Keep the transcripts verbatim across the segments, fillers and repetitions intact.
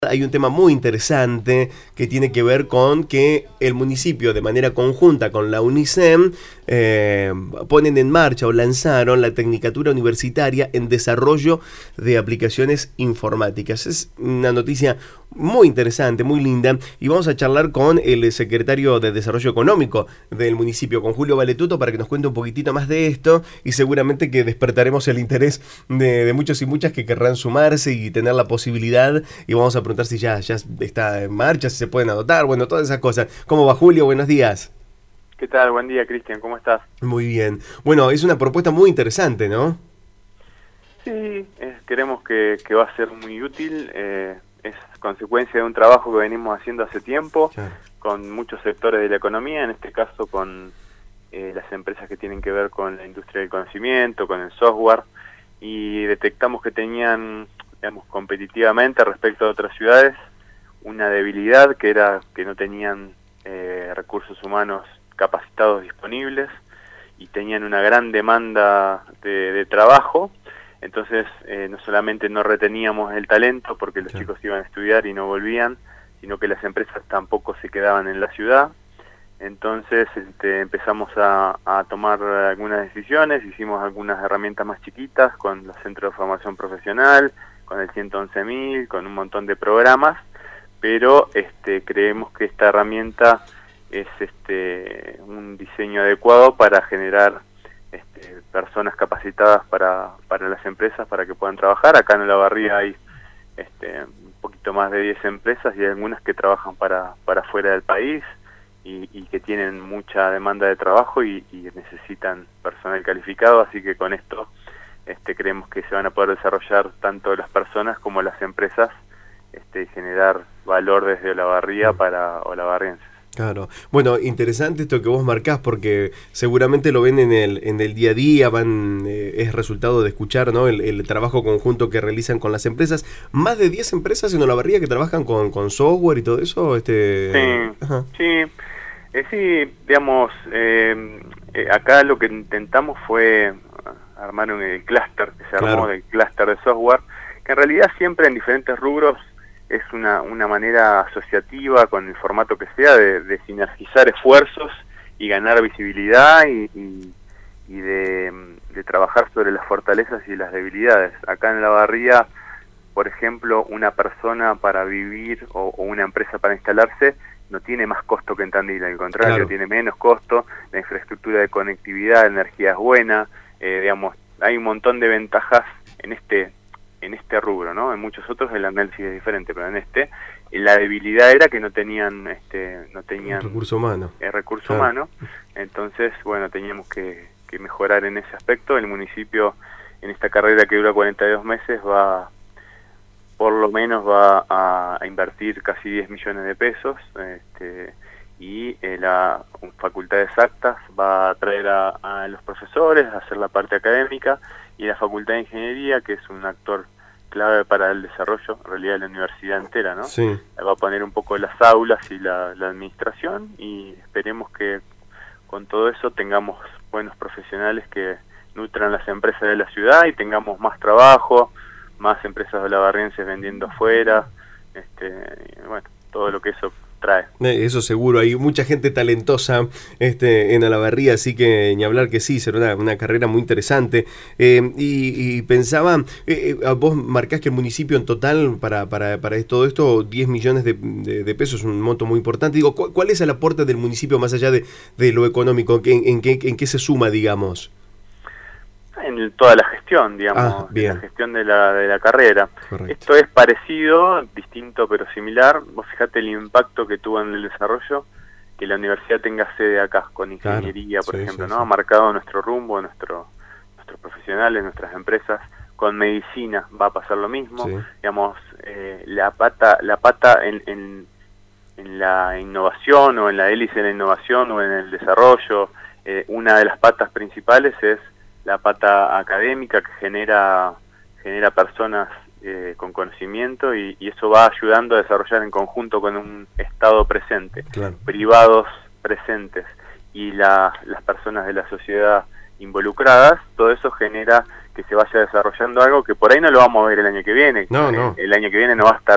Hay un tema muy interesante que tiene que ver con que el municipio, de manera conjunta con la UNICEM, eh, ponen en marcha o lanzaron la Tecnicatura Universitaria en Desarrollo de Aplicaciones Informáticas. Es una noticia muy interesante, muy linda, y vamos a charlar con el secretario de Desarrollo Económico del municipio, con Julio Valetuto, para que nos cuente un poquitito más de esto, y seguramente que despertaremos el interés de, de muchos y muchas que querrán sumarse y tener la posibilidad, y vamos a preguntar si ya, ya está en marcha, si se pueden anotar, bueno, todas esas cosas. ¿Cómo va, Julio? Buenos días. ¿Qué tal? Buen día, Cristian. ¿Cómo estás? Muy bien. Bueno, es una propuesta muy interesante, ¿no? Sí, es, creemos que, que va a ser muy útil. Eh, es consecuencia de un trabajo que venimos haciendo hace tiempo, claro, con muchos sectores de la economía, en este caso con eh, las empresas que tienen que ver con la industria del conocimiento, con el software, y detectamos que tenían, digamos, competitivamente respecto a otras ciudades, una debilidad que era que no tenían eh, recursos humanos capacitados disponibles y tenían una gran demanda de, de trabajo. Entonces eh, no solamente no reteníamos el talento porque los, claro, chicos iban a estudiar y no volvían, sino que las empresas tampoco se quedaban en la ciudad. Entonces este, empezamos a, a tomar algunas decisiones, hicimos algunas herramientas más chiquitas con los centros de formación profesional, con el ciento once mil, con un montón de programas, pero este, creemos que esta herramienta es este, un diseño adecuado para generar este, personas capacitadas para, para las empresas, para que puedan trabajar. Acá en Olavarría hay este, un poquito más de diez empresas y hay algunas que trabajan para, para fuera del país y, y que tienen mucha demanda de trabajo y, y necesitan personal calificado, así que con esto este, creemos que se van a poder desarrollar tanto las personas como las empresas este, y generar valor desde Olavarría para olavarrienses. Claro. Bueno, interesante esto que vos marcás, porque seguramente lo ven en el en el día a día, van eh, es resultado de escuchar, ¿no?, el, el trabajo conjunto que realizan con las empresas. Más de diez empresas en Olavarría que trabajan con, con software y todo eso. Este... Sí, Ajá. sí, eh, sí, digamos, eh, eh, acá lo que intentamos fue armar un, el clúster que se armó, claro, del clúster de software, que en realidad siempre en diferentes rubros es una, una manera asociativa, con el formato que sea, de, de sinergizar esfuerzos y ganar visibilidad y, y, y de, de trabajar sobre las fortalezas y las debilidades. Acá en Olavarría, por ejemplo, una persona para vivir o, o una empresa para instalarse no tiene más costo que en Tandil, al contrario, claro, tiene menos costo, la infraestructura de conectividad, la energía es buena, eh, digamos, hay un montón de ventajas en este en este rubro, ¿no? En muchos otros el análisis es diferente, pero en este la debilidad era que no tenían este no tenían recurso humano. El recurso claro. humano. Entonces, bueno, teníamos que, que mejorar en ese aspecto. El municipio en esta carrera que dura cuarenta y dos meses va, por lo menos va a, a invertir casi diez millones de pesos, este, y eh, la Facultad de Exactas va a traer a, a los profesores a hacer la parte académica, y la Facultad de Ingeniería, que es un actor clave para el desarrollo, en realidad, de la universidad entera, ¿no? Sí. Va a poner un poco las aulas y la, la administración, y esperemos que con todo eso tengamos buenos profesionales que nutran las empresas de la ciudad y tengamos más trabajo, más empresas olavarrienses vendiendo afuera, este, bueno, todo lo que eso trae. Eso seguro, hay mucha gente talentosa este, en Olavarría, así que ni hablar que sí, será una, una carrera muy interesante. Eh, y, y pensaba, eh, vos marcás que el municipio en total para, para, para todo esto, diez millones de, de, de pesos, un monto muy importante. Digo, ¿cuál, cuál es el aporte del municipio más allá de, de lo económico? ¿En, en, qué, ¿En qué se suma, digamos? En toda la gestión, digamos, ah, bien. la gestión de la, de la carrera. Correcto. Esto es parecido, distinto pero similar. Vos fijate el impacto que tuvo en el desarrollo que la universidad tenga sede acá, con ingeniería, claro, por sí, ejemplo, sí, ¿no? Sí. Ha marcado nuestro rumbo, nuestro, nuestros profesionales, nuestras empresas. Con medicina va a pasar lo mismo. Sí. Digamos, eh, la pata, la pata en, en, en la innovación, o en la hélice de la innovación, o en el desarrollo, eh, una de las patas principales es la pata académica, que genera genera personas eh, con conocimiento, y, y eso va ayudando a desarrollar en conjunto con un Estado presente, claro, privados presentes y la, las personas de la sociedad involucradas. Todo eso genera que se vaya desarrollando algo que por ahí no lo vamos a ver el año que viene. No, no. El, el año que viene no va a estar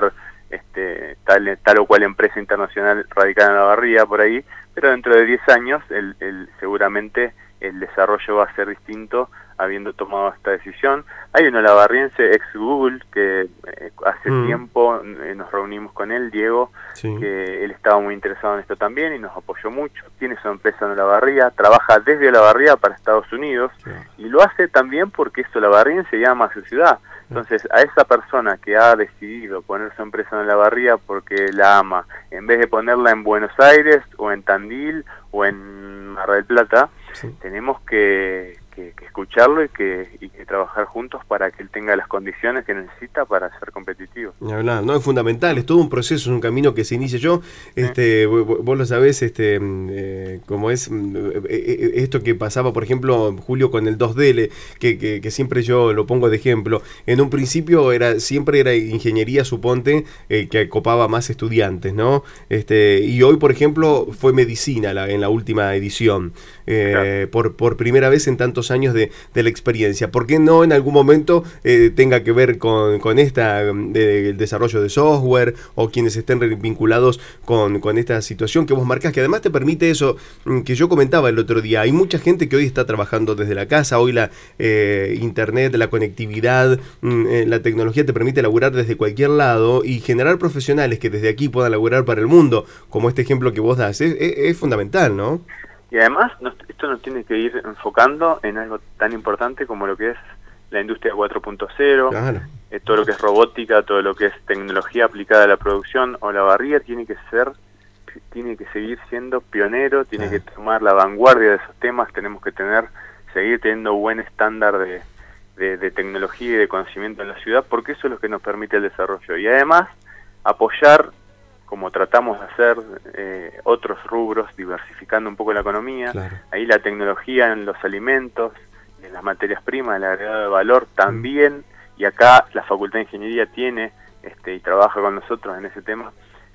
este, tal, tal o cual empresa internacional radicada en Olavarría por ahí, pero dentro de diez años el, el, seguramente el desarrollo va a ser distinto habiendo tomado esta decisión. Hay un olavarriense ex Google que eh, hace mm. tiempo eh, nos reunimos con él, Diego, sí. que él estaba muy interesado en esto también y nos apoyó mucho. Tiene su empresa en Olavarría, trabaja desde Olavarría para Estados Unidos sí. y lo hace también porque es olavarriense y ama a su ciudad. Entonces, a esa persona que ha decidido poner su empresa en Olavarría porque la ama, en vez de ponerla en Buenos Aires o en Tandil o en Mar del Plata, sí. tenemos que, que, que escucharlo y que, y que trabajar juntos para que él tenga las condiciones que necesita para ser competitivo. Ni hablar, no, es fundamental, es todo un proceso, es un camino que se inicia. Yo, este, sí. vos, vos lo sabés, este, eh, como es eh, esto que pasaba, por ejemplo, Julio, con el dos D, que, que, que siempre yo lo pongo de ejemplo. En un principio era siempre era ingeniería, suponte, eh, que copaba más estudiantes, ¿no? Este, y hoy, por ejemplo, fue medicina la, en la última edición, eh, claro. por, por primera vez en tantos años de, de la experiencia. ¿Por qué no en algún momento eh, tenga que ver con, con esta, de, el desarrollo de software o quienes estén vinculados con, con esta situación que vos marcás, que además te permite eso que yo comentaba el otro día? Hay mucha gente que hoy está trabajando desde la casa, hoy la eh, internet, la conectividad, eh, la tecnología te permite laburar desde cualquier lado y generar profesionales que desde aquí puedan laburar para el mundo, como este ejemplo que vos das, es, es, es fundamental, ¿no? Y además nos, esto nos tiene que ir enfocando en algo tan importante como lo que es la industria cuatro punto cero, claro. eh, todo lo que es robótica, todo lo que es tecnología aplicada a la producción. Olavarría tiene que ser, tiene que seguir siendo pionero, tiene claro. que tomar la vanguardia de esos temas, tenemos que tener, seguir teniendo buen estándar de, de, de tecnología y de conocimiento en la ciudad, porque eso es lo que nos permite el desarrollo. Y además, apoyar, como tratamos de hacer eh, otros rubros, diversificando un poco la economía, claro. ahí la tecnología en los alimentos, en las materias primas, el agregado de valor también, mm. y acá la Facultad de Ingeniería tiene este, y trabaja con nosotros en ese tema,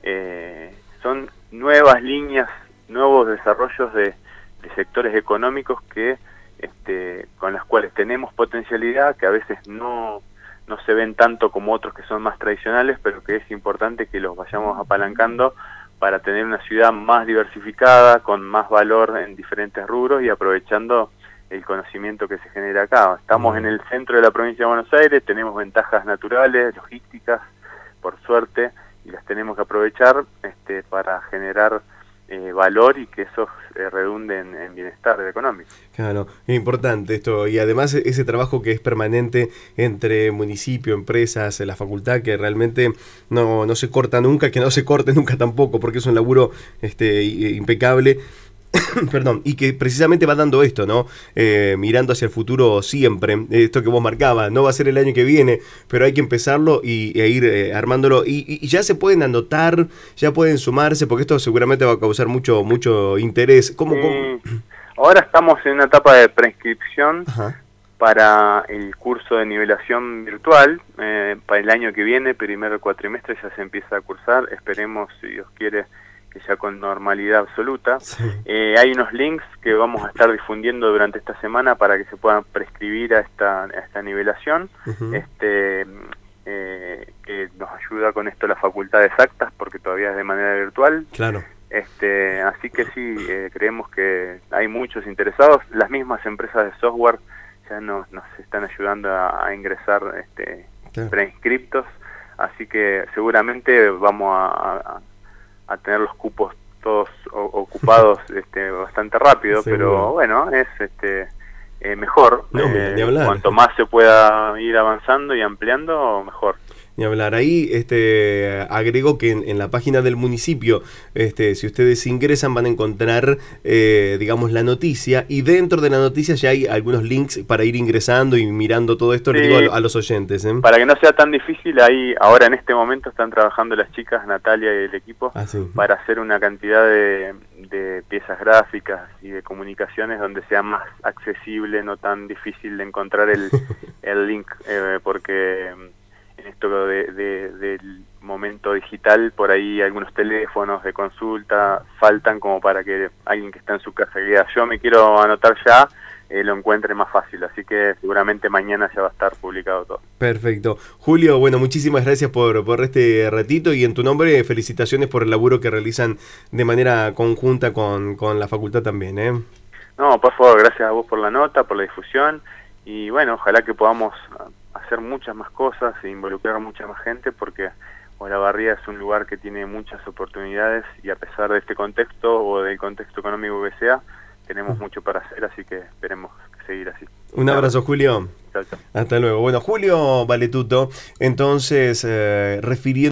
eh, son nuevas líneas, nuevos desarrollos de, de sectores económicos que este, con las cuales tenemos potencialidad, que a veces no... no se ven tanto como otros que son más tradicionales, pero que es importante que los vayamos apalancando para tener una ciudad más diversificada, con más valor en diferentes rubros y aprovechando el conocimiento que se genera acá. Estamos en el centro de la provincia de Buenos Aires, tenemos ventajas naturales, logísticas, por suerte, y las tenemos que aprovechar este, para generar Eh, valor y que eso eh, redunde en, en bienestar económico. Claro, es importante esto, y además ese trabajo que es permanente entre municipio, empresas, la facultad, que realmente no, no se corta nunca, que no se corte nunca tampoco, porque es un laburo este, impecable. Perdón, y que precisamente va dando esto, ¿no? Eh, mirando hacia el futuro siempre, esto que vos marcabas, no va a ser el año que viene, pero hay que empezarlo y, e ir eh, armándolo, y, y ya se pueden anotar, ya pueden sumarse, porque esto seguramente va a causar mucho mucho interés. ¿Cómo, sí. cómo? Ahora estamos en una etapa de preinscripción Ajá. para el curso de nivelación virtual, eh, para el año que viene, primer cuatrimestre ya se empieza a cursar, esperemos, si Dios quiere, que ya con normalidad absoluta. Sí. Eh, hay unos links que vamos a estar difundiendo durante esta semana para que se puedan prescribir a esta, a esta nivelación, uh-huh. este, eh, que nos ayuda con esto la Facultad de Exactas, porque todavía es de manera virtual. Claro. Este, así que sí, eh, creemos que hay muchos interesados. Las mismas empresas de software ya nos, nos están ayudando a, a ingresar este, claro. preinscriptos, así que seguramente vamos a, a a tener los cupos todos ocupados este, bastante rápido, sí, pero bueno, bueno es este eh, mejor. No, eh, ni hablar. Cuanto más se pueda ir avanzando y ampliando, mejor. Ni hablar. Ahí este, agrego que en, en la página del municipio, este, si ustedes ingresan van a encontrar, eh, digamos, la noticia, y dentro de la noticia ya hay algunos links para ir ingresando y mirando todo esto, sí, le digo a, a los oyentes. ¿eh? Para que no sea tan difícil, ahí ahora en este momento están trabajando las chicas, Natalia y el equipo, ah, sí. para hacer una cantidad de, de piezas gráficas y de comunicaciones donde sea más accesible, no tan difícil de encontrar el, el link, eh, porque en esto de, de, del momento digital, por ahí algunos teléfonos de consulta faltan como para que alguien que está en su casa diga, yo me quiero anotar ya, eh, lo encuentre más fácil. Así que seguramente mañana ya va a estar publicado todo. Perfecto. Julio, bueno, muchísimas gracias por, por este ratito y en tu nombre felicitaciones por el laburo que realizan de manera conjunta con, con la facultad también, ¿eh? No, por favor, gracias a vos por la nota, por la difusión y bueno, ojalá que podamos hacer muchas más cosas e involucrar a mucha más gente porque Olavarría es un lugar que tiene muchas oportunidades y a pesar de este contexto o del contexto económico que sea, tenemos mucho para hacer, así que esperemos seguir así. Un abrazo, Julio. Chao, chao. Hasta luego. Bueno, Julio Valetuto, entonces, eh, refiriendo